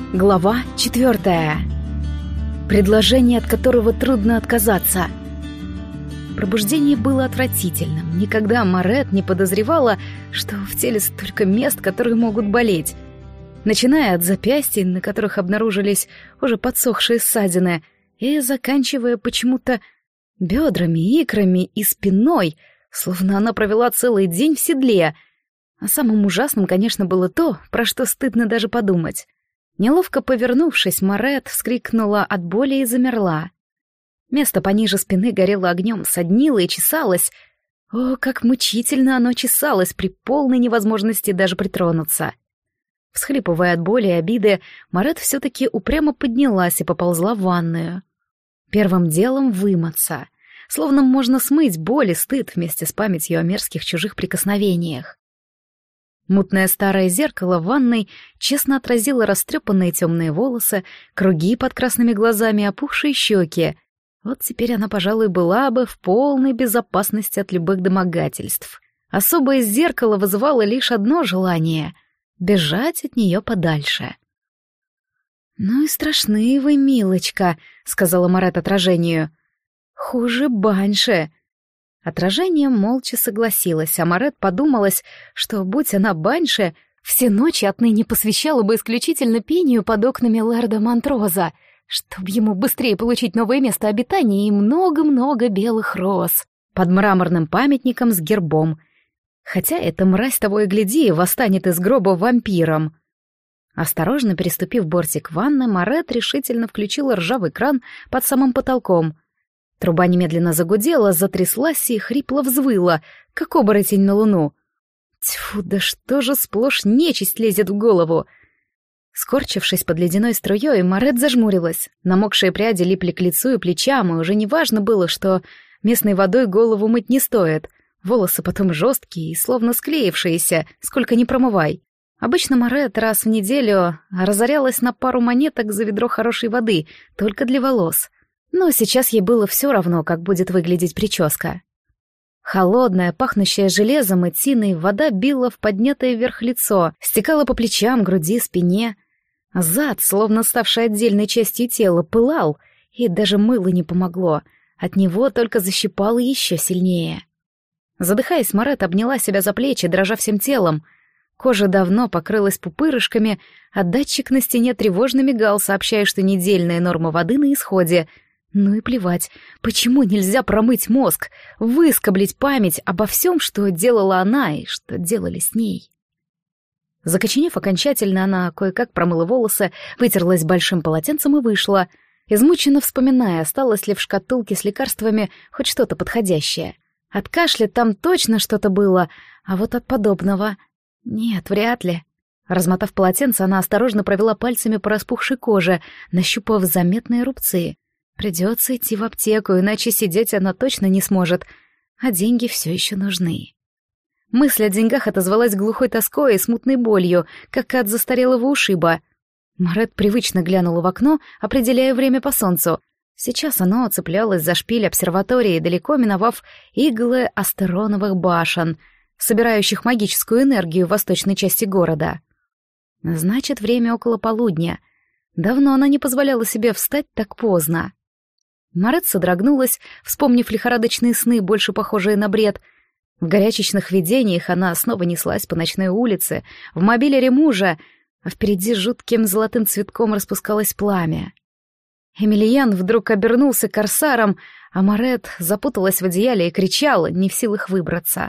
Глава 4. Предложение, от которого трудно отказаться. Пробуждение было отвратительным. Никогда Марет не подозревала, что в теле столько мест, которые могут болеть. Начиная от запястий, на которых обнаружились уже подсохшие ссадины, и заканчивая почему-то бедрами, икрами и спиной, словно она провела целый день в седле. А самым ужасным, конечно, было то, про что стыдно даже подумать. Неловко повернувшись, Марет вскрикнула от боли и замерла. Место пониже спины горело огнем, соднило и чесалось. О, как мучительно оно чесалось при полной невозможности даже притронуться. Всхлипывая от боли и обиды, Марет все-таки упрямо поднялась и поползла в ванную. Первым делом вымыться. Словно можно смыть боль и стыд вместе с памятью о мерзких чужих прикосновениях. Мутное старое зеркало в ванной честно отразило растрепанные темные волосы, круги под красными глазами, опухшие щеки. Вот теперь она, пожалуй, была бы в полной безопасности от любых домогательств. Особое зеркало вызывало лишь одно желание — бежать от нее подальше. «Ну и страшны вы, милочка», — сказала Марет отражению. «Хуже баньше». Отражение молча согласилось, а Марет подумалась, что, будь она баньше, все ночи отныне посвящала бы исключительно пению под окнами лэрда Монтроза, чтобы ему быстрее получить новое место обитания и много-много белых роз под мраморным памятником с гербом. Хотя эта мразь того и гляди восстанет из гроба вампиром. Осторожно переступив бортик ванны, Марет решительно включила ржавый кран под самым потолком. Труба немедленно загудела, затряслась и хрипло взвыла, как оборотень на луну. Тьфу, да что же сплошь нечисть лезет в голову! Скорчившись под ледяной струей, Марет зажмурилась. Намокшие пряди липли к лицу и плечам, и уже не важно было, что местной водой голову мыть не стоит. Волосы потом жесткие и словно склеившиеся, сколько ни промывай. Обычно Марет раз в неделю разорялась на пару монеток за ведро хорошей воды, только для волос. Но сейчас ей было все равно, как будет выглядеть прическа. Холодная, пахнущая железом и тиной, вода била в поднятое вверх лицо, стекала по плечам, груди, спине. Зад, словно ставший отдельной частью тела, пылал, и даже мыло не помогло. От него только защипало еще сильнее. Задыхаясь, Марет обняла себя за плечи, дрожа всем телом. Кожа давно покрылась пупырышками, а датчик на стене тревожно мигал, сообщая, что недельная норма воды на исходе. Ну и плевать, почему нельзя промыть мозг, выскоблить память обо всем, что делала она и что делали с ней? Закоченев окончательно, она кое-как промыла волосы, вытерлась большим полотенцем и вышла, измученно вспоминая, осталось ли в шкатулке с лекарствами хоть что-то подходящее. От кашля там точно что-то было, а вот от подобного... Нет, вряд ли. Размотав полотенце, она осторожно провела пальцами по распухшей коже, нащупав заметные рубцы. Придется идти в аптеку, иначе сидеть она точно не сможет, а деньги все еще нужны. Мысль о деньгах отозвалась глухой тоской и смутной болью, как от застарелого ушиба. Марет привычно глянула в окно, определяя время по солнцу. Сейчас оно цеплялось за шпиль обсерватории, далеко миновав иглы астероновых башен, собирающих магическую энергию в восточной части города. Значит, время около полудня. Давно она не позволяла себе встать так поздно. Марет содрогнулась, вспомнив лихорадочные сны, больше похожие на бред. В горячечных видениях она снова неслась по ночной улице, в мобилере мужа, а впереди жутким золотым цветком распускалось пламя. Эмильян вдруг обернулся корсаром, а Марет запуталась в одеяле и кричала, не в силах выбраться.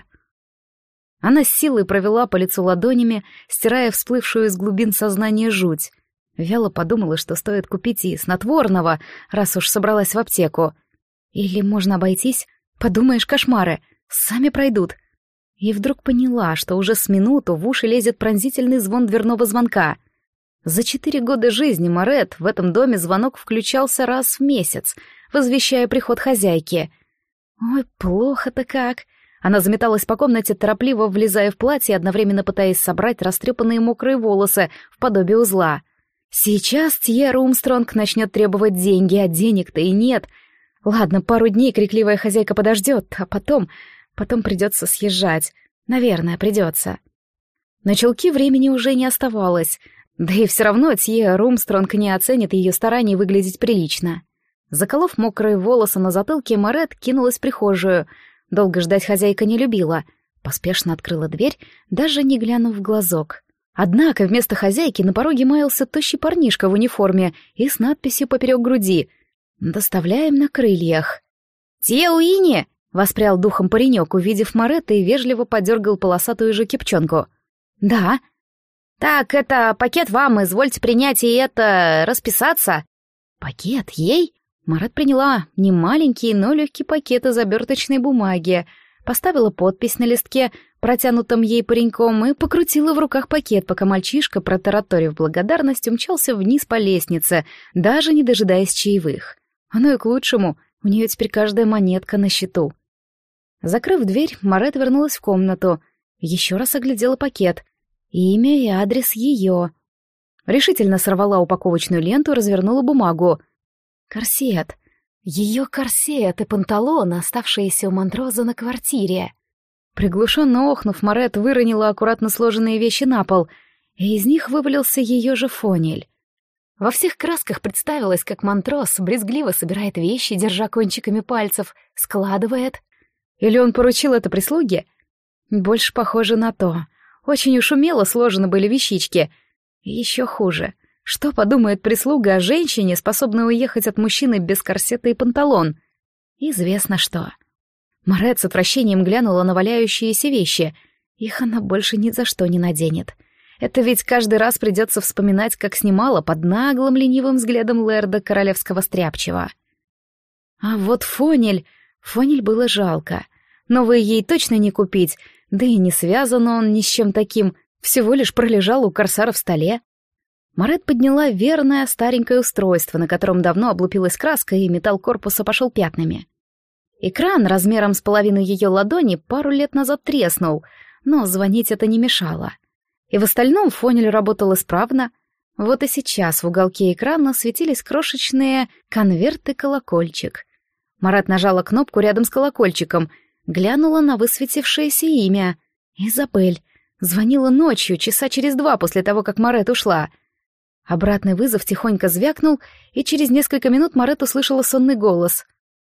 Она с силой провела по лицу ладонями, стирая всплывшую из глубин сознания жуть. Вяло подумала, что стоит купить и снотворного, раз уж собралась в аптеку. Или можно обойтись? Подумаешь, кошмары, сами пройдут. И вдруг поняла, что уже с минуту в уши лезет пронзительный звон дверного звонка. За 4 года жизни Марет в этом доме звонок включался раз в месяц, возвещая приход хозяйки. Ой, плохо-то как. Она заметалась по комнате, торопливо влезая в платье, одновременно пытаясь собрать растрепанные мокрые волосы в подобие узла. Сейчас Тьер Умстронг начнет требовать деньги, а денег-то и нет. Ладно, пару дней крикливая хозяйка подождет, а потом придется съезжать. Наверное, придется. На чулки времени уже не оставалось. Да и все равно Тье Румстронг не оценит ее стараний выглядеть прилично. Заколов мокрые волосы на затылке, Марет кинулась в прихожую. Долго ждать хозяйка не любила. Поспешно открыла дверь, даже не глянув в глазок. Однако вместо хозяйки на пороге маялся тощий парнишка в униформе и с надписью поперек груди «Доставляем на крыльях». «Тье Уини!» — воспрял духом паренек, увидев Марет, и вежливо подергал полосатую же кипчонку. «Да». «Так, это пакет вам, извольте принять и это... расписаться». «Пакет ей?» Марет приняла не маленький, но легкий пакет из оберточной бумаги, поставила подпись на листке, протянутом ей пареньком, и покрутила в руках пакет, пока мальчишка, протараторив благодарность, умчался вниз по лестнице, даже не дожидаясь чаевых. Оно и к лучшему, у нее теперь каждая монетка на счету. Закрыв дверь, Марет вернулась в комнату, еще раз оглядела пакет. Имя и адрес ее. Решительно сорвала упаковочную ленту и развернула бумагу. Корсет. Ее корсет и панталон, оставшиеся у Монтроза на квартире. Приглушенно охнув, Марет выронила аккуратно сложенные вещи на пол, и из них вывалился ее же фонель. Во всех красках представилось, как Монтроз брезгливо собирает вещи, держа кончиками пальцев, складывает. Или он поручил это прислуге? Больше похоже на то. Очень уж умело сложены были вещички. И еще хуже. Что подумает прислуга о женщине, способной уехать от мужчины без корсета и панталон? Известно что. Марет с отвращением глянула на валяющиеся вещи. Их она больше ни за что не наденет. Это ведь каждый раз придется вспоминать, как снимала под наглым ленивым взглядом лэрда королевского стряпчего. А вот фонель было жалко. Новый ей точно не купить, да и не связан он ни с чем таким, всего лишь пролежал у корсара в столе. Марет подняла верное старенькое устройство, на котором давно облупилась краска, и металл корпуса пошел пятнами. Экран размером с половину ее ладони пару лет назад треснул, но звонить это не мешало. И в остальном фонель работал исправно. Вот и сейчас в уголке экрана светились крошечные конверты-колокольчик. Марет нажала кнопку рядом с колокольчиком, глянула на высветившееся имя. Изабель. Звонила ночью, часа через 2 после того, как Марет ушла. Обратный вызов тихонько звякнул, и через несколько минут Марет услышала сонный голос.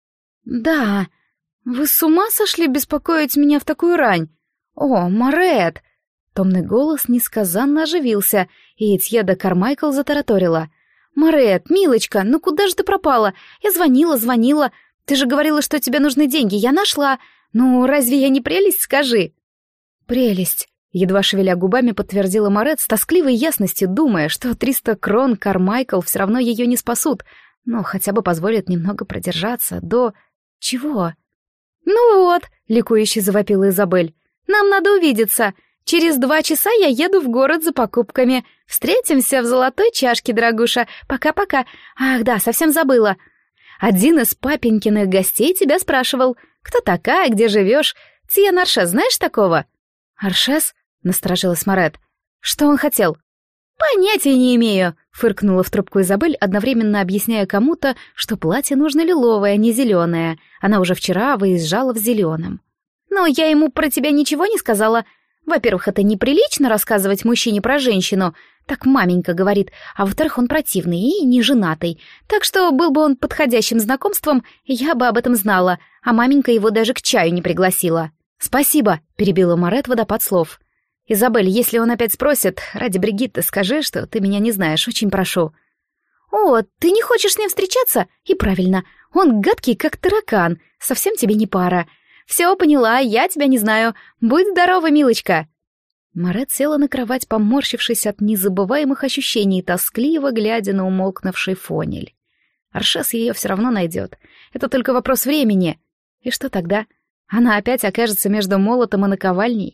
«Да, вы с ума сошли беспокоить меня в такую рань? О, Марет!» Томный голос несказанно оживился, и Этьеда Кармайкл затараторила. «Марет, милочка, ну куда же ты пропала? Я звонила. Ты же говорила, что тебе нужны деньги, я нашла. Ну, разве я не прелесть, скажи?» «Прелесть», — едва шевеля губами подтвердила Марет с тоскливой ясностью, думая, что 300 крон Кармайкл все равно ее не спасут, но хотя бы позволят немного продержаться до... Чего? «Ну вот», — ликующе завопила Изабель, — «нам надо увидеться. Через 2 часа я еду в город за покупками. Встретимся в золотой чашке, дорогуша. Пока-пока. Ах да, совсем забыла. Один из папенькиных гостей тебя спрашивал. Кто такая, где живешь? Тьен Аршес, знаешь такого?» «Аршес?» — насторожилась Марет. «Что он хотел?» «Понятия не имею», — фыркнула в трубку Изабель, одновременно объясняя кому-то, что платье нужно лиловое, а не зеленое. Она уже вчера выезжала в зеленом. «Но я ему про тебя ничего не сказала. Во-первых, это неприлично рассказывать мужчине про женщину, так маменька говорит, а во-вторых, он противный и не женатый, так что был бы он подходящим знакомством, я бы об этом знала, а маменька его даже к чаю не пригласила». «Спасибо», — перебила Марет водопад слов. «Изабель, если он опять спросит, ради Бригитты скажи, что ты меня не знаешь, очень прошу». «О, ты не хочешь с ним встречаться? И правильно, он гадкий, как таракан, совсем тебе не пара. Все, поняла, я тебя не знаю. Будь здорова, милочка». Марет села на кровать, поморщившись от незабываемых ощущений, тоскливо глядя на умолкнувший фонель. Аршес ее все равно найдет. Это только вопрос времени. И что тогда? Она опять окажется между молотом и наковальней?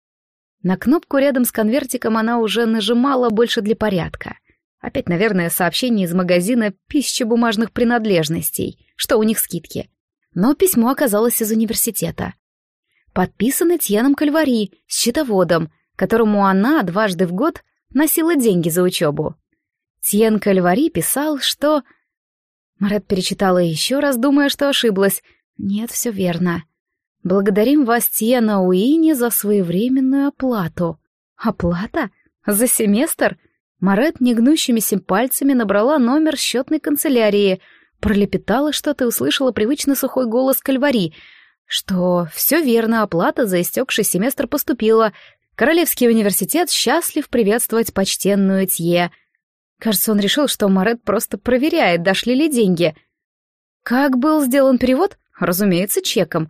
На кнопку рядом с конвертиком она уже нажимала больше для порядка. Опять, наверное, сообщение из магазина пищебумажных принадлежностей, что у них скидки. Но письмо оказалось из университета. Подписано Тьеном Кальвари, счетоводом, которому она 2 раза в год носила деньги за учебу. Тьен Кальвари писал, что... Марет перечитала еще раз, думая, что ошиблась. Нет, все верно. «Благодарим вас, Тьена Уини, за своевременную оплату». Оплата? За семестр? Марет негнущимися пальцами набрала номер счетной канцелярии, пролепетала что-то и услышала привычно сухой голос Кальвари, что все верно, оплата за истекший семестр поступила. Королевский университет счастлив приветствовать почтенную Тье. Кажется, он решил, что Марет просто проверяет, дошли ли деньги. Как был сделан перевод? Разумеется, чеком.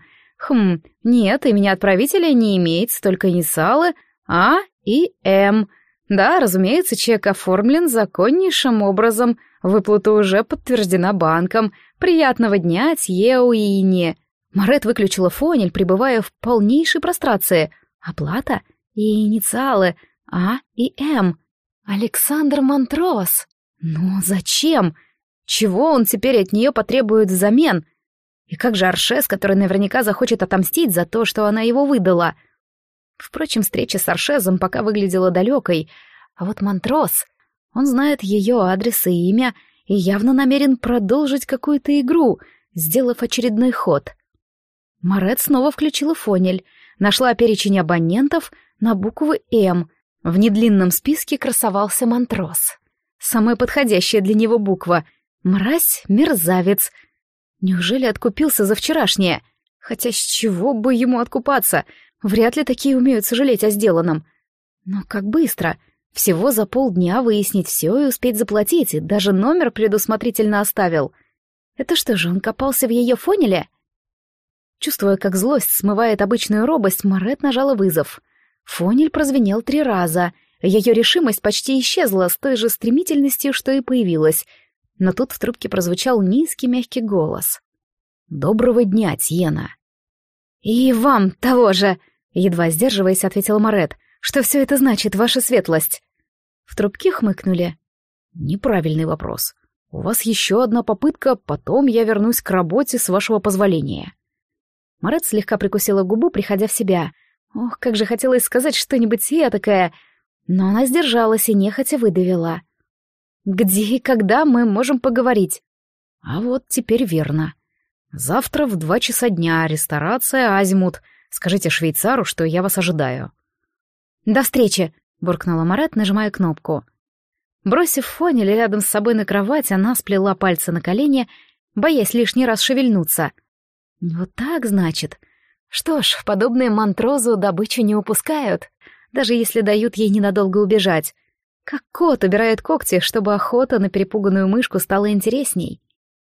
Нет, имени отправителя не имеется, только инициалы А и М. Да, разумеется, чек оформлен законнейшим образом. Выплата уже подтверждена банком. Приятного дня, Тье Уинни. Марет выключила фонель, пребывая в полнейшей прострации. Оплата и инициалы А и М. Александр Монтрос. Но зачем? Чего он теперь от нее потребует взамен? И как же Аршес, который наверняка захочет отомстить за то, что она его выдала? Впрочем, встреча с Аршезом пока выглядела далекой, а вот Монтрос, он знает ее адрес и имя и явно намерен продолжить какую-то игру, сделав очередной ход. Марет снова включила фонель, нашла перечень абонентов на букву «М». В недлинном списке красовался Монтрос. Самая подходящая для него буква. Мразь, мерзавец. Неужели откупился за вчерашнее? Хотя с чего бы ему откупаться? Вряд ли такие умеют сожалеть о сделанном. Но как быстро? Всего за полдня выяснить все и успеть заплатить, и даже номер предусмотрительно оставил. Это что же, он копался в ее фонеле? Чувствуя, как злость смывает обычную робость, Марет нажала вызов. Фонель прозвенел 3 раза. Ее решимость почти исчезла с той же стремительностью, что и появилась. Но тут в трубке прозвучал низкий мягкий голос. «Доброго дня, Тьена!» «И вам того же!» — едва сдерживаясь, ответила Марет. «Что все это значит, ваша светлость?» В трубке хмыкнули. «Неправильный вопрос. У вас еще одна попытка, потом я вернусь к работе, с вашего позволения». Марет слегка прикусила губу, приходя в себя. Ох, как же хотелось сказать что-нибудь этакое, но она сдержалась и нехотя выдавила. «Где и когда мы можем поговорить?» «А вот теперь верно. Завтра в 2 часа дня ресторация «Азимут». Скажите швейцару, что я вас ожидаю». «До встречи!» — буркнула Марет, нажимая кнопку. Бросив фонель рядом с собой на кровать, она сплела пальцы на колени, боясь лишний раз шевельнуться. «Вот так, значит. Что ж, подобные Монтрозу добычу не упускают, даже если дают ей ненадолго убежать. Как кот убирает когти, чтобы охота на перепуганную мышку стала интересней.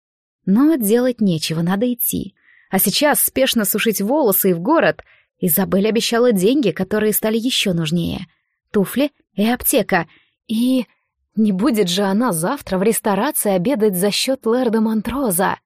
Но делать нечего, надо идти. А сейчас спешно сушить волосы и в город. Изабель обещала деньги, которые стали еще нужнее. Туфли и аптека. И не будет же она завтра в ресторации обедать за счет лорда Монтроза.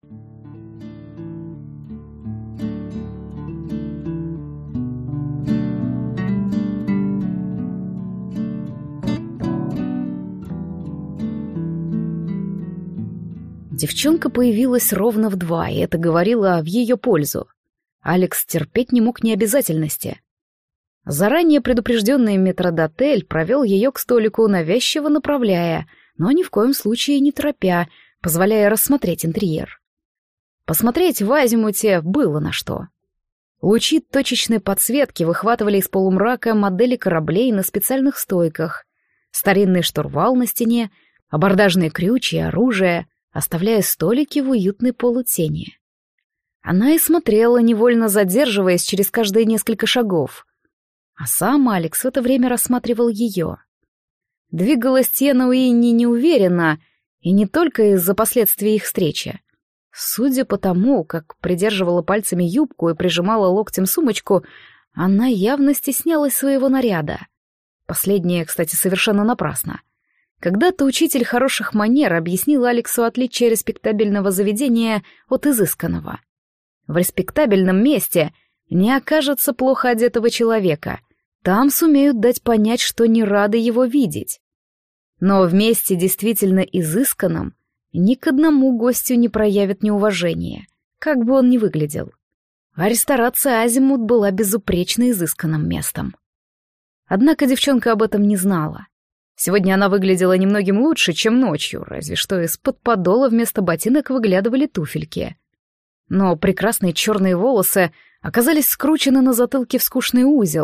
Девчонка появилась ровно в 2, и это говорило в ее пользу. Алекс терпеть не мог необязательности. Заранее предупрежденный метрдотель провел ее к столику, навязчиво направляя, но ни в коем случае не торопя, позволяя рассмотреть интерьер. Посмотреть в азимуте было на что. Лучи точечной подсветки выхватывали из полумрака модели кораблей на специальных стойках, старинный штурвал на стене, абордажные крючья и оружие, оставляя столики в уютной полутени. Она и смотрела, невольно задерживаясь через каждые несколько шагов. А сам Алекс в это время рассматривал ее. Двигалась Тьена Уинни неуверенно, и не только из-за последствий их встречи. Судя по тому, как придерживала пальцами юбку и прижимала локтем сумочку, она явно стеснялась своего наряда. Последнее, кстати, совершенно напрасно. Когда-то учитель хороших манер объяснил Алексу отличие респектабельного заведения от изысканного. В респектабельном месте не окажется плохо одетого человека, там сумеют дать понять, что не рады его видеть. Но в месте действительно изысканном ни к одному гостю не проявят неуважения, как бы он ни выглядел. А ресторация «Азимут» была безупречно изысканным местом. Однако девчонка об этом не знала. Сегодня она выглядела немногим лучше, чем ночью, разве что из-под подола вместо ботинок выглядывали туфельки. Но прекрасные черные волосы оказались скручены на затылке в скучный узел,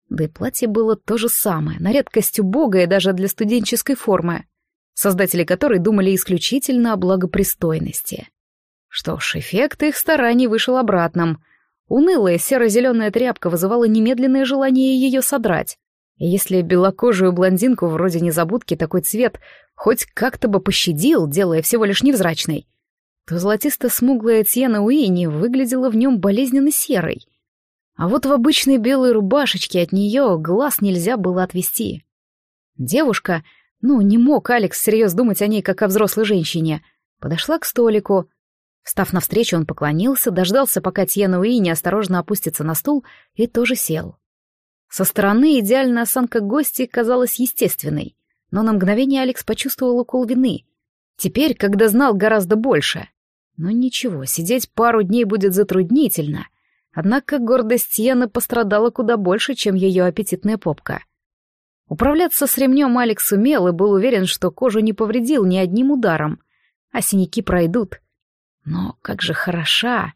Да и платье было то же самое, на редкость убогое даже для студенческой формы, создатели которой думали исключительно о благопристойности. Что ж, эффект их стараний вышел обратным. Унылая серо-зеленая тряпка вызывала немедленное желание ее содрать. И если белокожую блондинку вроде незабудки такой цвет хоть как-то бы пощадил, делая всего лишь невзрачной, то золотисто-смуглая Тьена Уинни выглядела в нем болезненно серой. А вот в обычной белой рубашечке от нее глаз нельзя было отвести. Девушка, не мог Алекс всерьез думать о ней, как о взрослой женщине, подошла к столику. Встав навстречу, он поклонился, дождался, пока Тьена Уинни осторожно опустится на стул, и тоже сел. Со стороны идеальная осанка гостей казалась естественной, но на мгновение Алекс почувствовал укол вины. Теперь, когда знал гораздо больше. Но ничего, сидеть пару дней будет затруднительно. Однако гордость Тьены пострадала куда больше, чем ее аппетитная попка. Управляться с ремнем Алекс умел и был уверен, что кожу не повредил ни одним ударом, а синяки пройдут. Но как же хороша!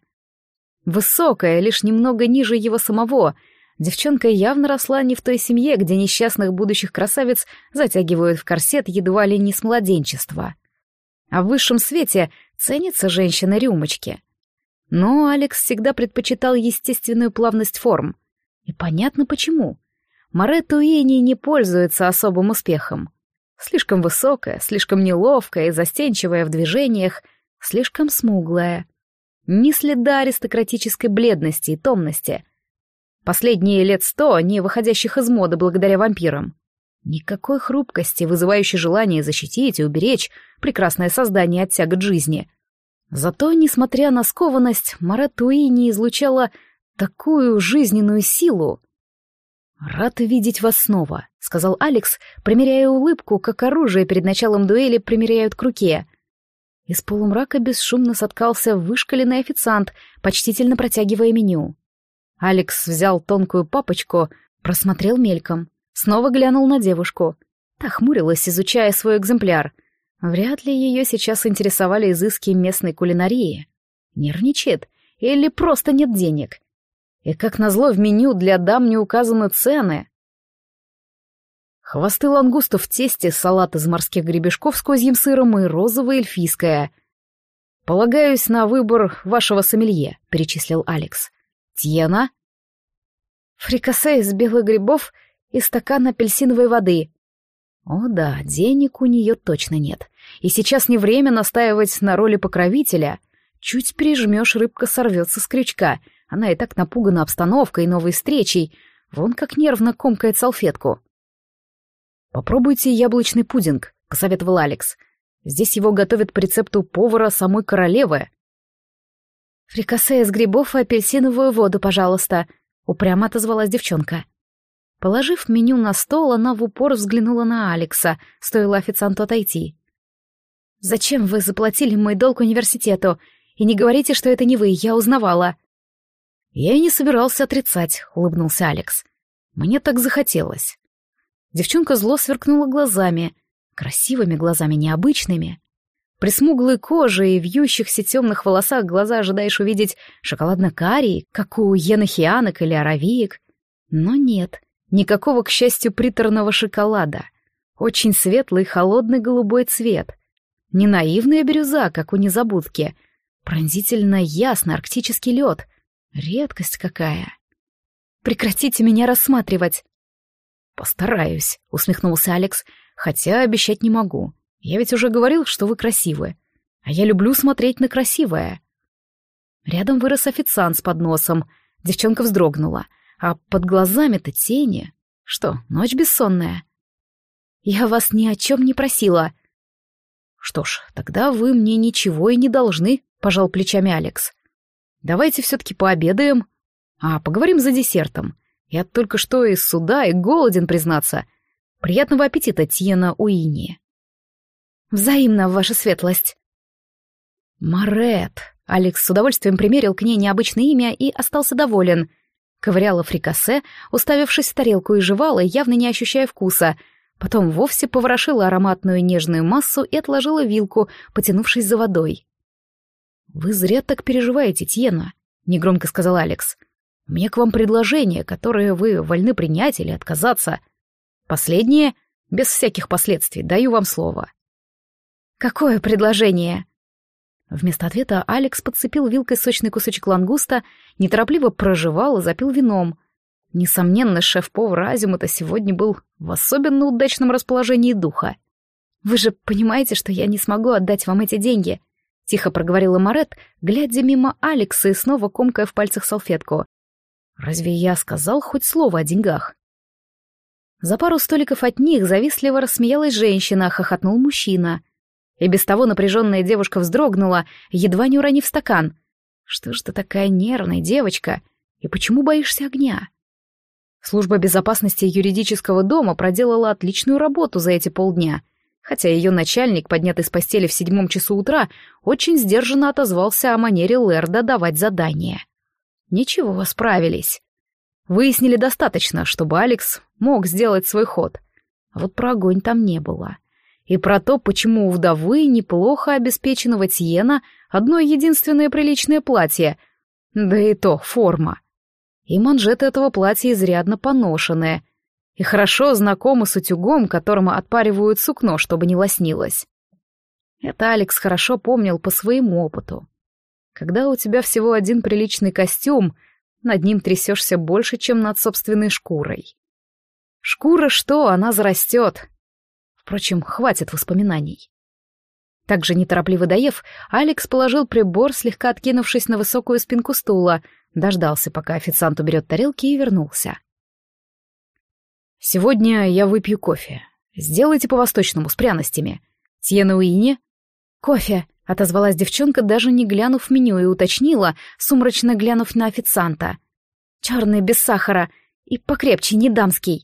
Высокая, лишь немного ниже его самого, девчонка явно росла не в той семье, где несчастных будущих красавиц затягивают в корсет едва ли не с младенчества. А в высшем свете ценятся женщины-рюмочки. Но Алекс всегда предпочитал естественную плавность форм. И понятно почему. Моретт Уинни не пользуется особым успехом. Слишком высокая, слишком неловкая и застенчивая в движениях, слишком смуглая. Ни следа аристократической бледности и томности. Последние лет 100, не выходящих из моды благодаря вампирам. Никакой хрупкости, вызывающей желание защитить и уберечь прекрасное создание от тягот жизни. Зато, несмотря на скованность, Моретт Уинни излучала такую жизненную силу. «Рад видеть вас снова», — сказал Алекс, примеряя улыбку, как оружие перед началом дуэли примеряют к руке. Из полумрака бесшумно соткался вышкаленный официант, почтительно протягивая меню. Алекс взял тонкую папочку, просмотрел мельком, снова глянул на девушку. Та хмурилась, изучая свой экземпляр. Вряд ли ее сейчас интересовали изыски местной кулинарии. Нервничает или просто нет денег? И как назло в меню для дам не указаны цены. Хвосты лангустов в тесте, салат из морских гребешков с козьим сыром и розовое эльфийское. «Полагаюсь на выбор вашего сомелье», — перечислил Алекс. «Тьена?» «Фрикасе из белых грибов и стакан апельсиновой воды». О да, денег у нее точно нет. И сейчас не время настаивать на роли покровителя. Чуть прижмешь, рыбка сорвется с крючка. Она и так напугана обстановкой и новой встречей. Вон как нервно комкает салфетку. «Попробуйте яблочный пудинг», — посоветовал Алекс. «Здесь его готовят по рецепту повара самой королевы». «Фрикасе из грибов и апельсиновую воду, пожалуйста», — упрямо отозвалась девчонка. Положив меню на стол, она в упор взглянула на Алекса, стоило официанту отойти. «Зачем вы заплатили мой долг университету? И не говорите, что это не вы, я узнавала». «Я и не собирался отрицать», — улыбнулся Алекс. «Мне так захотелось». Девчонка зло сверкнула глазами, красивыми глазами, необычными. При смуглой коже и вьющихся темных волосах глаза ожидаешь увидеть шоколадно-карий, как у енохианок или аравиек. Но нет, никакого, к счастью, приторного шоколада. Очень светлый, холодный голубой цвет. Не наивная бирюза, как у незабудки. Пронзительно ясный арктический лед. Редкость какая. «Прекратите меня рассматривать!» «Постараюсь», — усмехнулся Алекс, «хотя обещать не могу. Я ведь уже говорил, что вы красивы. А я люблю смотреть на красивое». Рядом вырос официант с подносом. Девчонка вздрогнула. А под глазами-то тени. Что, ночь бессонная? «Я вас ни о чем не просила». «Что ж, тогда вы мне ничего и не должны», — пожал плечами Алекс. «Давайте все-таки пообедаем. А поговорим за десертом. Я только что из суда и голоден, признаться. Приятного аппетита, Тьена Уинни». «Взаимно, ваша светлость». «Моретт». Алекс с удовольствием примерил к ней необычное имя и остался доволен. Ковыряла фрикасе, уставившись в тарелку, и жевала, явно не ощущая вкуса. Потом вовсе поворошила ароматную нежную массу и отложила вилку, потянувшись за водой. «Вы зря так переживаете, Тьена», — негромко сказал Алекс. У меня к вам предложение, которое вы вольны принять или отказаться. Последнее, без всяких последствий, даю вам слово». «Какое предложение?» Вместо ответа Алекс подцепил вилкой сочный кусочек лангуста, неторопливо прожевал и запил вином. Несомненно, шеф-повар Азимута сегодня был в особенно удачном расположении духа. «Вы же понимаете, что я не смогу отдать вам эти деньги?» — тихо проговорила Марет, глядя мимо Алекса и снова комкая в пальцах салфетку. «Разве я сказал хоть слово о деньгах?» За пару столиков от них завистливо рассмеялась женщина, хохотнул мужчина. И без того напряженная девушка вздрогнула, едва не уронив стакан. «Что ж ты такая нервная, девочка? И почему боишься огня?» Служба безопасности юридического дома проделала отличную работу за эти полдня, хотя ее начальник, поднятый с постели в 7 часу утра, очень сдержанно отозвался о манере Лэрда давать задания. Ничего, справились. Выяснили достаточно, чтобы Алекс мог сделать свой ход. А вот про огонь там не было. И про то, почему у вдовы неплохо обеспеченного Тиена одно единственное приличное платье, да и то форма. И манжеты этого платья изрядно поношенные, и хорошо знакомы с утюгом, которым отпаривают сукно, чтобы не лоснилось. Это Алекс хорошо помнил по своему опыту. Когда у тебя всего один приличный костюм, над ним трясешься больше, чем над собственной шкурой. Шкура что, она зарастет. Впрочем, хватит воспоминаний. Также неторопливо доев, Алекс положил прибор, слегка откинувшись на высокую спинку стула, дождался, пока официант уберет тарелки, и вернулся. «Сегодня я выпью кофе. Сделайте по-восточному, с пряностями. Тьена Уини?» «Кофе», — отозвалась девчонка, даже не глянув в меню, и уточнила, сумрачно глянув на официанта. «Черный, без сахара. И покрепче, не дамский».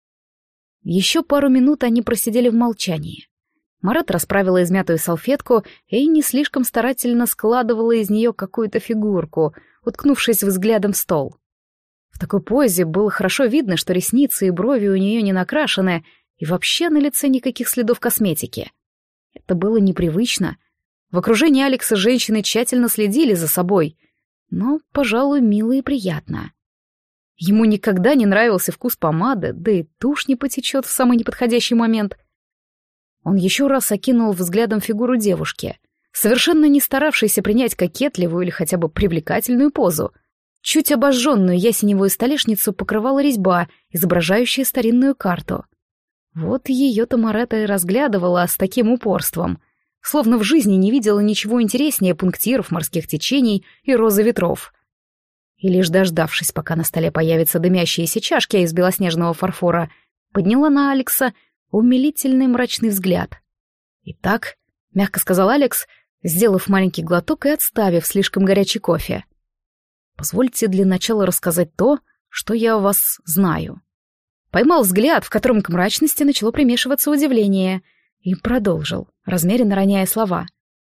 Еще пару минут они просидели в молчании. Марет расправила измятую салфетку и не слишком старательно складывала из нее какую-то фигурку, уткнувшись взглядом в стол. В такой позе было хорошо видно, что ресницы и брови у нее не накрашены, и вообще на лице никаких следов косметики. Это было непривычно. В окружении Алекса женщины тщательно следили за собой, но, пожалуй, мило и приятно. Ему никогда не нравился вкус помады, да и тушь не потечет в самый неподходящий момент. Он еще раз окинул взглядом фигуру девушки, совершенно не старавшейся принять кокетливую или хотя бы привлекательную позу. Чуть обожженную ясеневую столешницу покрывала резьба, изображающая старинную карту. Вот ее-то Марета и разглядывала с таким упорством, словно в жизни не видела ничего интереснее пунктиров, морских течений и розы ветров. И лишь дождавшись, пока на столе появятся дымящиеся чашки из белоснежного фарфора, подняла на Алекса умилительный мрачный взгляд. «Итак», — мягко сказал Алекс, сделав маленький глоток и отставив слишком горячий кофе, «позвольте для начала рассказать то, что я о вас знаю». Поймал взгляд, в котором к мрачности начало примешиваться удивление, и продолжил, размеренно роняя слова.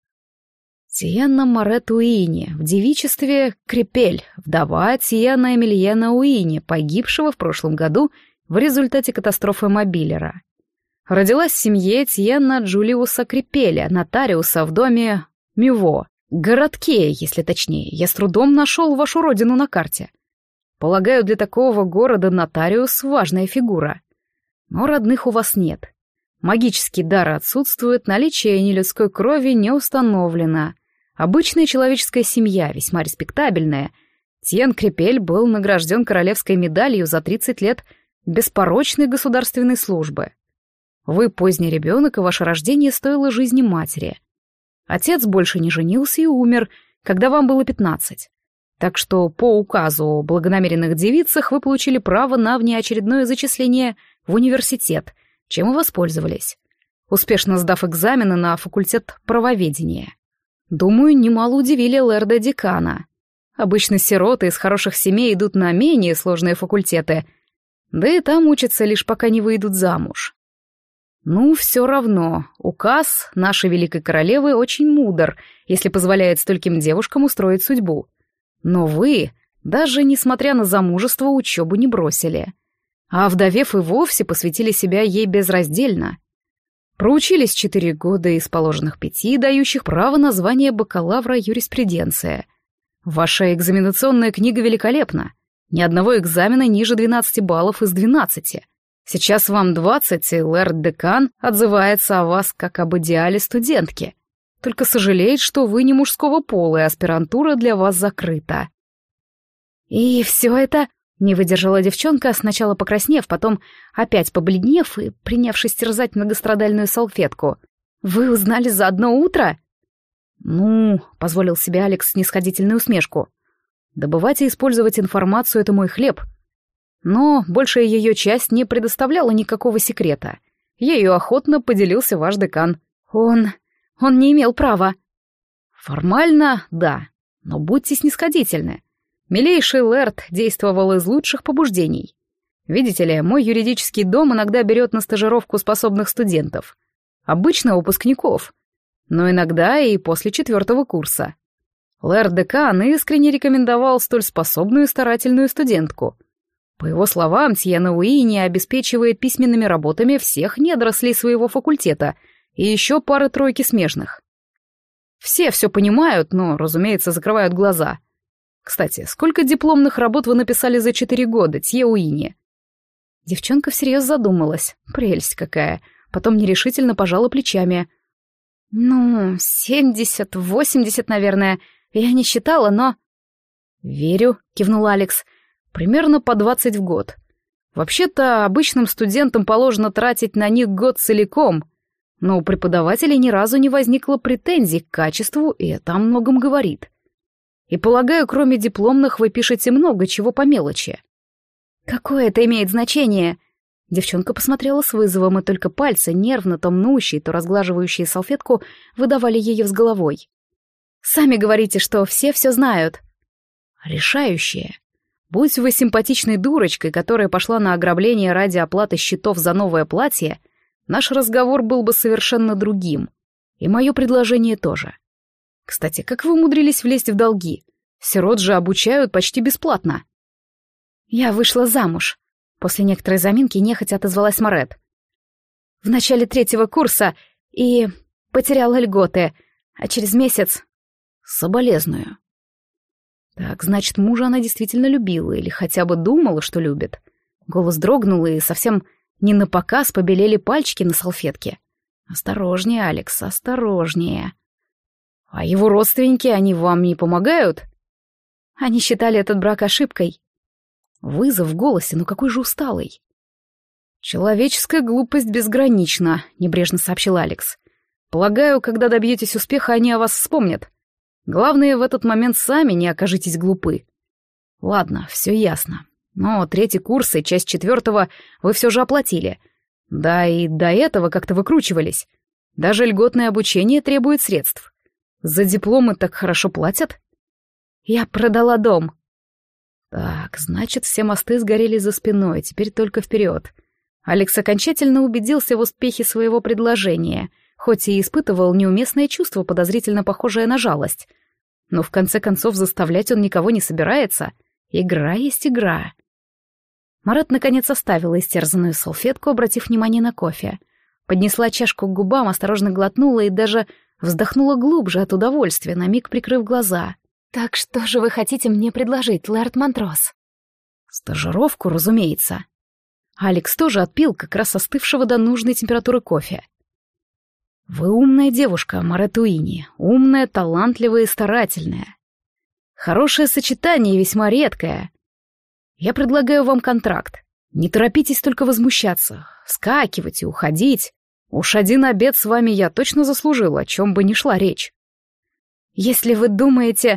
«Тиена Марет Уини, в девичестве Крепель, вдова Тиена Эмильена Уини, погибшего в прошлом году в результате катастрофы мобилера. Родилась в семье Тиена Джулиуса Крепеля, нотариуса в доме Мюво, городке, если точнее. Я с трудом нашел вашу родину на карте. Полагаю, для такого города нотариус — важная фигура. Но родных у вас нет. Магический дар отсутствует, наличие нелюдской крови не установлено. Обычная человеческая семья, весьма респектабельная. Тьен Крепель был награжден королевской медалью за 30 лет беспорочной государственной службы. Вы поздний ребенок, и ваше рождение стоило жизни матери. Отец больше не женился и умер, когда вам было 15. Так что по указу о благонамеренных девицах вы получили право на внеочередное зачисление в университет, чем и воспользовались, успешно сдав экзамены на факультет правоведения. Думаю, немало удивили лэрда-декана. Обычно сироты из хороших семей идут на менее сложные факультеты, да и там учатся лишь пока не выйдут замуж. Ну, все равно, указ нашей великой королевы очень мудр, если позволяет стольким девушкам устроить судьбу. Но вы, даже несмотря на замужество, учебу не бросили. А вдовев и вовсе посвятили себя ей безраздельно. Проучились 4 года из положенных 5, дающих право на звание бакалавра юриспруденция. Ваша экзаменационная книга великолепна. Ни одного экзамена ниже 12 баллов из 12. Сейчас вам 20, и лэрд-декан отзывается о вас как об идеале студентки. Только сожалеет, что вы не мужского пола, и аспирантура для вас закрыта. И все это... Не выдержала девчонка, сначала покраснев, потом опять побледнев и принявшись терзать многострадальную салфетку. «Вы узнали за одно утро?» «Ну», — позволил себе Алекс снисходительную усмешку. «Добывать и использовать информацию — это мой хлеб. Но большая ее часть не предоставляла никакого секрета. Ею охотно поделился ваш декан. Он не имел права». «Формально, да, но будьте снисходительны. Милейший лэрд действовал из лучших побуждений. Видите ли, мой юридический дом иногда берет на стажировку способных студентов. Обычно выпускников. Но иногда и после 4-го курса. Лэрд-декан искренне рекомендовал столь способную и старательную студентку. По его словам, Тьена Уини обеспечивает письменными работами всех недорослей своего факультета и еще пары-тройки смежных. Все понимают, но, разумеется, закрывают глаза. Кстати, сколько дипломных работ вы написали за 4 года, Тье Уини?» Девчонка всерьез задумалась. Прелесть какая. Потом нерешительно пожала плечами. 70, 80, наверное. Я не считала, но... «Верю», — кивнул Алекс. «Примерно по 20 в год. Вообще-то обычным студентам положено тратить на них год целиком, но у преподавателей ни разу не возникло претензий к качеству, и это о многом говорит. И, полагаю, кроме дипломных вы пишете много чего по мелочи». «Какое это имеет значение?» Девчонка посмотрела с вызовом, и только пальцы, нервно то мнущие, то разглаживающие салфетку, выдавали ее с головой. «Сами говорите, что все знают». «Решающее. Будь вы симпатичной дурочкой, которая пошла на ограбление ради оплаты счетов за новое платье, наш разговор был бы совершенно другим. И мое предложение тоже. Кстати, как вы умудрились влезть в долги? Сирот же обучают почти бесплатно». «Я вышла замуж», — после некоторой заминки нехотя отозвалась Марет. «В начале 3-го курса и потеряла льготы, а через месяц...» «Соболезную». Так, значит, мужа она действительно любила или хотя бы думала, что любит. Голос дрогнул, и совсем не напоказ побелели пальчики на салфетке. «Осторожнее, Алекс, осторожнее». «А его родственники, они вам не помогают?» «Они считали этот брак ошибкой». Вызов в голосе, но какой же усталый. «Человеческая глупость безгранична», — небрежно сообщил Алекс. «Полагаю, когда добьетесь успеха, они о вас вспомнят. Главное, в этот момент сами не окажитесь глупы. Ладно, все ясно. Но 3-й курс и часть 4-го вы все же оплатили. Да и до этого как-то выкручивались. Даже льготное обучение требует средств. За дипломы так хорошо платят?» «Я продала дом». Так, значит, все мосты сгорели за спиной, теперь только вперед. Алекс окончательно убедился в успехе своего предложения, хоть и испытывал неуместное чувство, подозрительно похожее на жалость. Но в конце концов заставлять он никого не собирается. Игра есть игра. Марет наконец оставила истерзанную салфетку, обратив внимание на кофе. Поднесла чашку к губам, осторожно глотнула и даже вздохнула глубже от удовольствия, на миг прикрыв глаза. «Так что же вы хотите мне предложить, лэрд Монтрос?» «Стажировку, разумеется». Алекс тоже отпил как раз остывшего до нужной температуры кофе. «Вы умная девушка, Марет Уини, умная, талантливая и старательная. Хорошее сочетание, весьма редкое. Я предлагаю вам контракт. Не торопитесь только возмущаться, вскакивать и уходить. Уж один обед с вами я точно заслужил, о чем бы ни шла речь». «Если вы думаете...»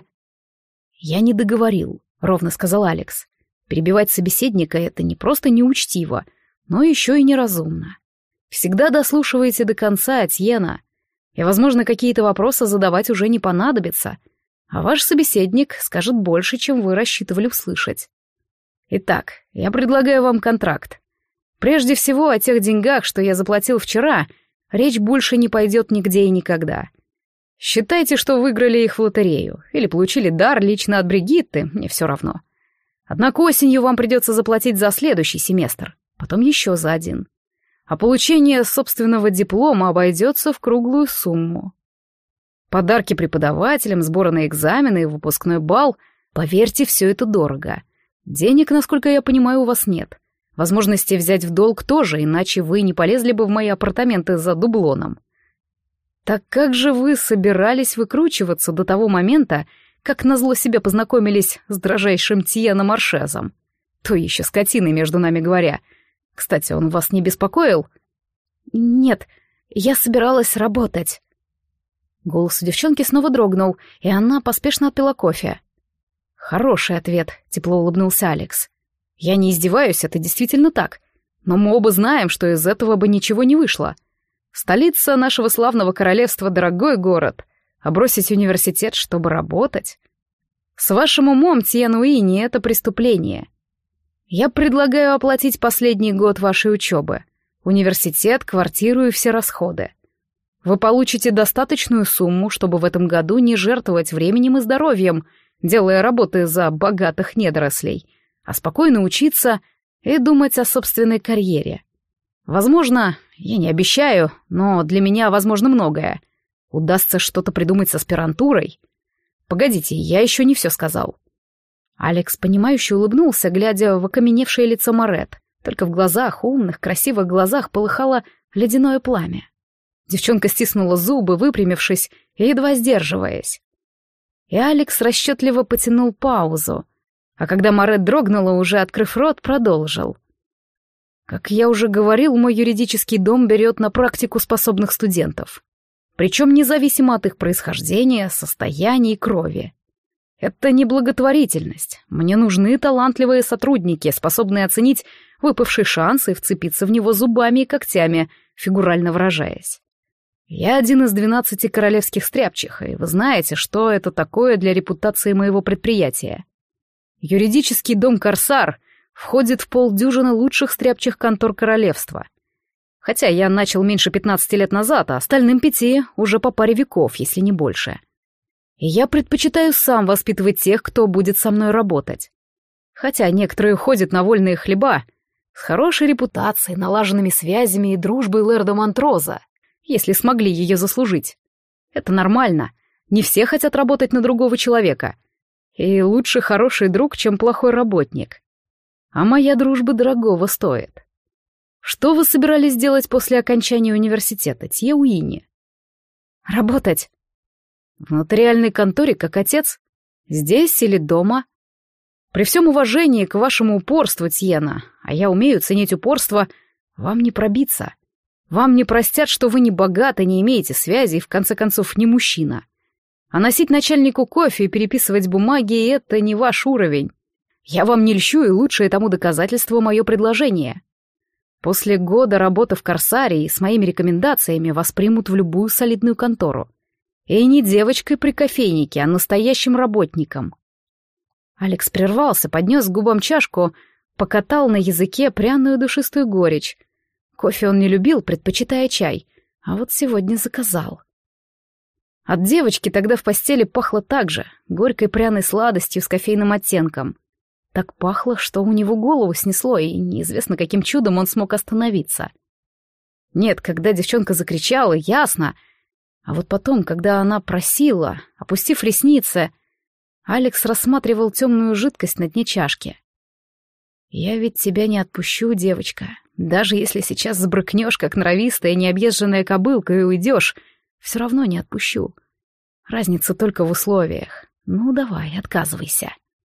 «Я не договорил», — ровно сказал Алекс. «Перебивать собеседника — это не просто неучтиво, но еще и неразумно. Всегда дослушивайте до конца, Тьена, и, возможно, какие-то вопросы задавать уже не понадобится, а ваш собеседник скажет больше, чем вы рассчитывали услышать. Итак, я предлагаю вам контракт. Прежде всего, о тех деньгах, что я заплатил вчера, речь больше не пойдет нигде и никогда. Считайте, что выиграли их в лотерею, или получили дар лично от Бригитты, мне все равно. Однако осенью вам придется заплатить за следующий семестр, потом еще за один. А получение собственного диплома обойдется в круглую сумму. Подарки преподавателям, сборы на экзамены и выпускной бал, поверьте, все это дорого. Денег, насколько я понимаю, у вас нет. Возможности взять в долг тоже, иначе вы не полезли бы в мои апартаменты за дублоном. Так как же вы собирались выкручиваться до того момента, как назло себе познакомились с дрожайшим Тьеном Маршезом? То еще скотиной, между нами говоря. Кстати, он вас не беспокоил? Нет, я собиралась работать. Голос у девчонки снова дрогнул, и она поспешно отпила кофе. Хороший ответ, тепло улыбнулся Алекс. Я не издеваюсь, это действительно так. Но мы оба знаем, что из этого бы ничего не вышло. Столица нашего славного королевства — дорогой город, а бросить университет, чтобы работать? С вашим умом, Тьен Уини, это преступление. Я предлагаю оплатить последний год вашей учебы. Университет, квартиру и все расходы. Вы получите достаточную сумму, чтобы в этом году не жертвовать временем и здоровьем, делая работы за богатых недорослей, а спокойно учиться и думать о собственной карьере. Возможно, я не обещаю, но для меня возможно многое. Удастся что-то придумать с аспирантурой. Погодите, я еще не все сказал. Алекс, понимающе улыбнулся, глядя в окаменевшее лицо Марет. Только в глазах, умных, красивых глазах, полыхало ледяное пламя. Девчонка стиснула зубы, выпрямившись и едва сдерживаясь. И Алекс расчетливо потянул паузу, а когда Марет дрогнула, уже открыв рот, продолжил. Как я уже говорил, мой юридический дом берет на практику способных студентов. Причем независимо от их происхождения, состояния и крови. Это не благотворительность. Мне нужны талантливые сотрудники, способные оценить выпавший шанс и вцепиться в него зубами и когтями, фигурально выражаясь. Я один из 12 королевских стряпчих, и вы знаете, что это такое для репутации моего предприятия. Юридический дом «Корсар» входит в полдюжины лучших стряпчих контор королевства. Хотя я начал меньше 15 лет назад, а остальным 5 уже по паре веков, если не больше. И я предпочитаю сам воспитывать тех, кто будет со мной работать. Хотя некоторые уходят на вольные хлеба, с хорошей репутацией, налаженными связями и дружбой лэрда Монтроза, если смогли ее заслужить. Это нормально. Не все хотят работать на другого человека. И лучше хороший друг, чем плохой работник. А моя дружба дорогого стоит. Что вы собирались делать после окончания университета, Тье Уини? Работать. В нотариальной конторе, как отец? Здесь или дома? При всем уважении к вашему упорству, Тьена, а я умею ценить упорство, вам не пробиться. Вам не простят, что вы не богаты, не имеете связи и, в конце концов, не мужчина. А носить начальнику кофе и переписывать бумаги — это не ваш уровень. Я вам не льщу, и лучшее тому доказательство — мое предложение. После года работы в Корсаре и с моими рекомендациями вас примут в любую солидную контору. И не девочкой при кофейнике, а настоящим работником. Алекс прервался, поднес к губам чашку, покатал на языке пряную душистую горечь. Кофе он не любил, предпочитая чай, а вот сегодня заказал. От девочки тогда в постели пахло так же, горькой пряной сладостью с кофейным оттенком. Так пахло, что у него голову снесло, и неизвестно, каким чудом он смог остановиться. Нет, когда девчонка закричала, ясно. А вот потом, когда она просила, опустив ресницы, Алекс рассматривал темную жидкость на дне чашки. «Я ведь тебя не отпущу, девочка. Даже если сейчас сбрыкнешь, как норовистая необъезженная кобылка, и уйдешь, все равно не отпущу. Разница только в условиях. Ну, давай, отказывайся».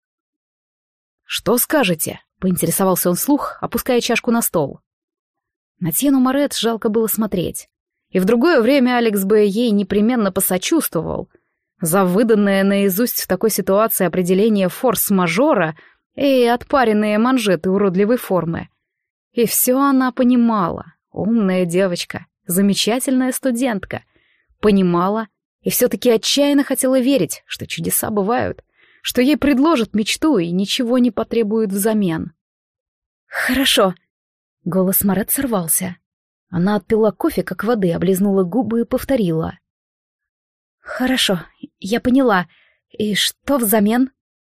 «Что скажете?» — поинтересовался он вслух, опуская чашку на стол. На Тьену Марет жалко было смотреть. И в другое время Алекс бы ей непременно посочувствовал. За выданное наизусть в такой ситуации определение форс-мажора и отпаренные манжеты уродливой формы. И все она понимала. Умная девочка, замечательная студентка. Понимала и все-таки отчаянно хотела верить, что чудеса бывают, что ей предложат мечту и ничего не потребуют взамен. «Хорошо». Голос Марет сорвался. Она отпила кофе, как воды, облизнула губы и повторила. «Хорошо, я поняла. И что взамен?»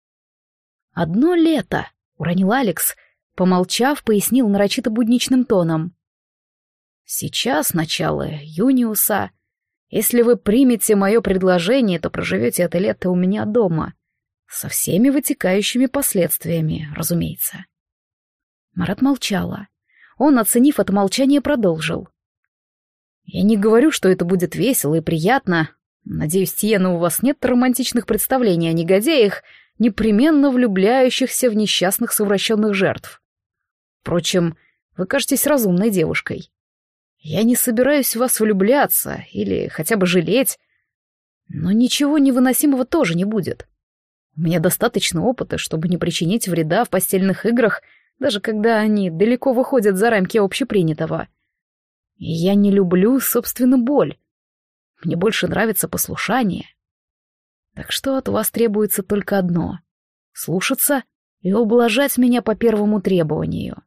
«1 лето», — уронил Алекс, помолчав, пояснил нарочито будничным тоном. «Сейчас начало Юниуса. Если вы примете мое предложение, то проживете это лето у меня дома. Со всеми вытекающими последствиями, разумеется. Марат молчала. Он, оценив это молчание, продолжил. «Я не говорю, что это будет весело и приятно. Надеюсь, Тиена, у вас нет романтичных представлений о негодяях, непременно влюбляющихся в несчастных совращенных жертв. Впрочем, вы кажетесь разумной девушкой. Я не собираюсь в вас влюбляться или хотя бы жалеть, но ничего невыносимого тоже не будет. У меня достаточно опыта, чтобы не причинить вреда в постельных играх, даже когда они далеко выходят за рамки общепринятого. И я не люблю, собственно, боль. Мне больше нравится послушание. Так что от вас требуется только одно — слушаться и ублажать меня по первому требованию.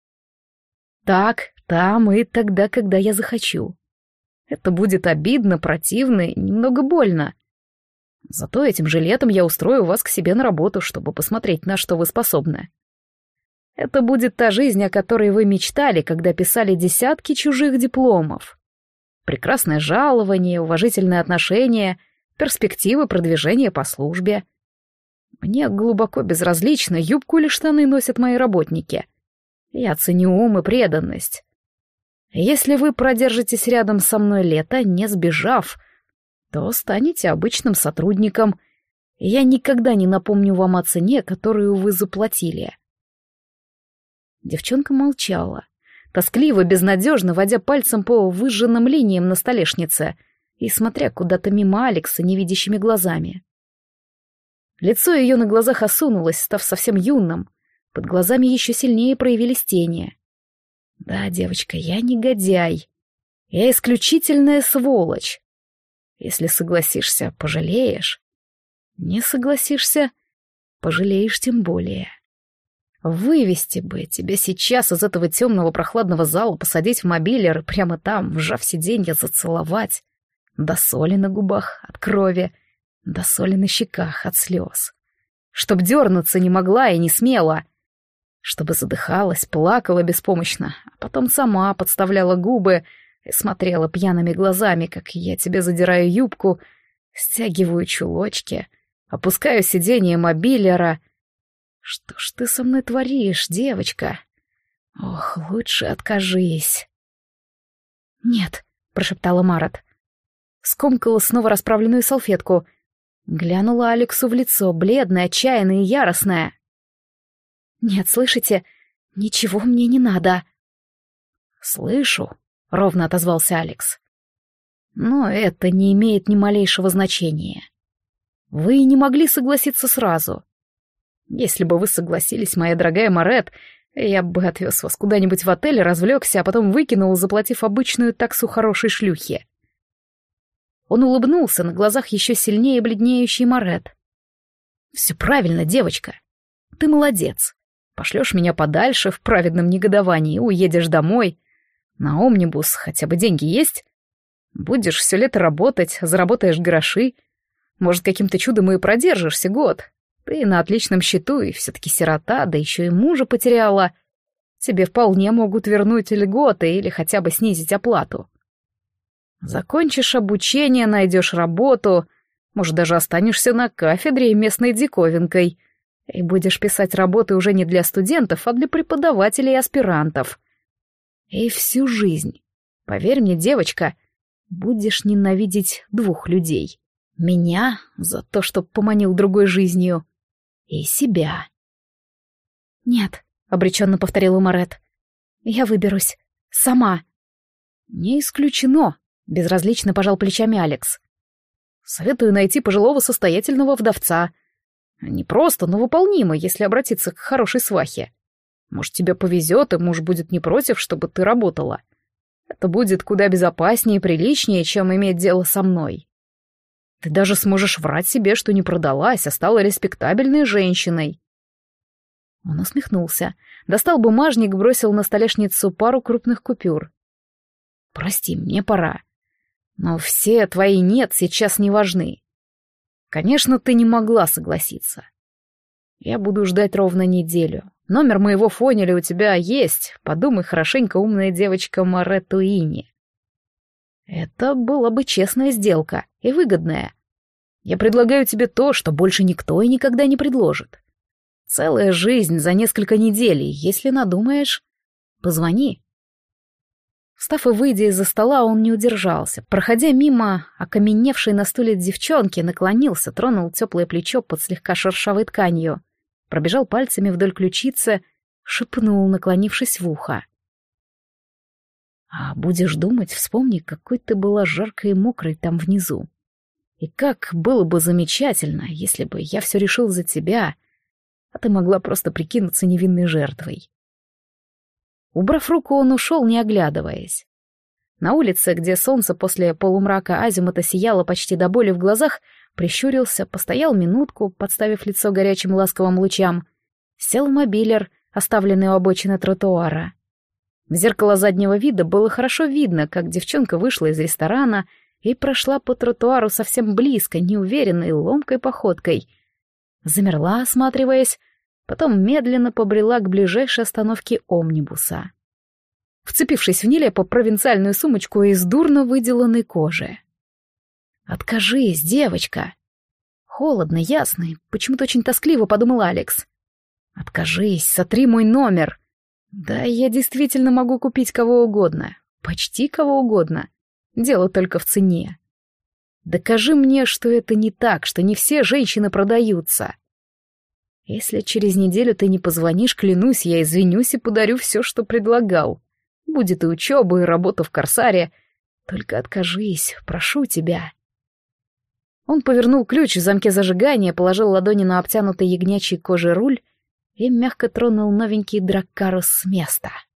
Так, там и тогда, когда я захочу. Это будет обидно, противно и немного больно. Зато этим же летом я устрою вас к себе на работу, чтобы посмотреть, на что вы способны. Это будет та жизнь, о которой вы мечтали, когда писали десятки чужих дипломов. Прекрасное жалование, уважительные отношения, перспективы продвижения по службе. Мне глубоко безразлично, юбку или штаны носят мои работники. Я ценю ум и преданность. Если вы продержитесь рядом со мной лето, не сбежав, то станете обычным сотрудником, и я никогда не напомню вам о цене, которую вы заплатили. Девчонка молчала, тоскливо, безнадежно, водя пальцем по выжженным линиям на столешнице и смотря куда-то мимо Алекса невидящими глазами. Лицо ее на глазах осунулось, став совсем юным, под глазами еще сильнее проявились тени. Да, девочка, я негодяй. Я исключительная сволочь. Если согласишься, пожалеешь. Не согласишься, пожалеешь тем более. Вывести бы тебя сейчас из этого темного прохладного зала, посадить в мобилер и прямо там, вжав сиденье, зацеловать. До соли на губах от крови, до соли на щеках от слез. Чтоб дернуться не могла и не смела. Чтобы задыхалась, плакала беспомощно, а потом сама подставляла губы и смотрела пьяными глазами, как я тебе задираю юбку, стягиваю чулочки, опускаю сиденье мобилера. Что ж ты со мной творишь, девочка? Ох, лучше откажись. Нет, прошептала Марат. Скомкала снова расправленную салфетку. Глянула Алексу в лицо, бледная, отчаянная и яростная. «Нет, слышите? Ничего мне не надо». «Слышу», — ровно отозвался Алекс. «Но это не имеет ни малейшего значения. Вы не могли согласиться сразу. Если бы вы согласились, моя дорогая Марет, я бы отвез вас куда-нибудь в отель, развлекся, а потом выкинул, заплатив обычную таксу хорошей шлюхи». Он улыбнулся на глазах еще сильнее бледнеющей Марет. «Все правильно, девочка. Ты молодец. Пошлешь меня подальше в праведном негодовании, уедешь домой. На омнибус хотя бы деньги есть? Будешь все лето работать, заработаешь гроши. Может, каким-то чудом и продержишься год. Ты на отличном счету и все-таки сирота, да еще и мужа потеряла. Тебе вполне могут вернуть льготы или хотя бы снизить оплату. Закончишь обучение, найдешь работу, может, даже останешься на кафедре местной диковинкой. И будешь писать работы уже не для студентов, а для преподавателей и аспирантов. И всю жизнь, поверь мне, девочка, будешь ненавидеть двух людей. Меня за то, что поманил другой жизнью, и себя. «Нет», — обреченно повторила Марет, — «я выберусь. Сама». «Не исключено», — безразлично пожал плечами Алекс. «Советую найти пожилого состоятельного вдовца. Не просто, но выполнимо, если обратиться к хорошей свахе. Может, тебе повезет, и муж будет не против, чтобы ты работала. Это будет куда безопаснее и приличнее, чем иметь дело со мной. Ты даже сможешь врать себе, что не продалась, а стала респектабельной женщиной». Он усмехнулся, достал бумажник, бросил на столешницу пару крупных купюр. «Прости, мне пора. Но все твои «нет» сейчас не важны. Конечно, ты не могла согласиться. Я буду ждать ровно неделю. Номер моего фонеля у тебя есть. Подумай хорошенько, умная девочка Марет Уинни. Это была бы честная сделка и выгодная. Я предлагаю тебе то, что больше никто и никогда не предложит. Целая жизнь за несколько недель, и если надумаешь, позвони». Встав и выйдя из-за стола, он не удержался. Проходя мимо окаменевшей на стуле девчонки, наклонился, тронул теплое плечо под слегка шершавой тканью, пробежал пальцами вдоль ключицы, шепнул, наклонившись в ухо. «А будешь думать, вспомни, какой ты была жаркой и мокрой там внизу. И как было бы замечательно, если бы я все решил за тебя, а ты могла просто прикинуться невинной жертвой». Убрав руку, он ушел, не оглядываясь. На улице, где солнце после полумрака азимута сияло почти до боли в глазах, прищурился, постоял минутку, подставив лицо горячим ласковым лучам, сел в мобилер, оставленный у обочины тротуара. В зеркало заднего вида было хорошо видно, как девчонка вышла из ресторана и прошла по тротуару совсем близко, неуверенной, ломкой походкой. Замерла, осматриваясь, потом медленно побрела к ближайшей остановке омнибуса, вцепившись в нелепо провинциальную сумочку из дурно выделанной кожи. «Откажись, девочка!» Холодно, ясно, почему-то очень тоскливо подумал Алекс. «Откажись, сотри мой номер!» «Да, я действительно могу купить кого угодно, почти кого угодно. Дело только в цене. Докажи мне, что это не так, что не все женщины продаются. Если через неделю ты не позвонишь, клянусь, я извинюсь и подарю все, что предлагал. Будет и учеба, и работа в Корсаре. Только откажись, прошу тебя». Он повернул ключ в замке зажигания, положил ладони на обтянутый ягнячьей кожей руль и мягко тронул новенький Драккарус с места.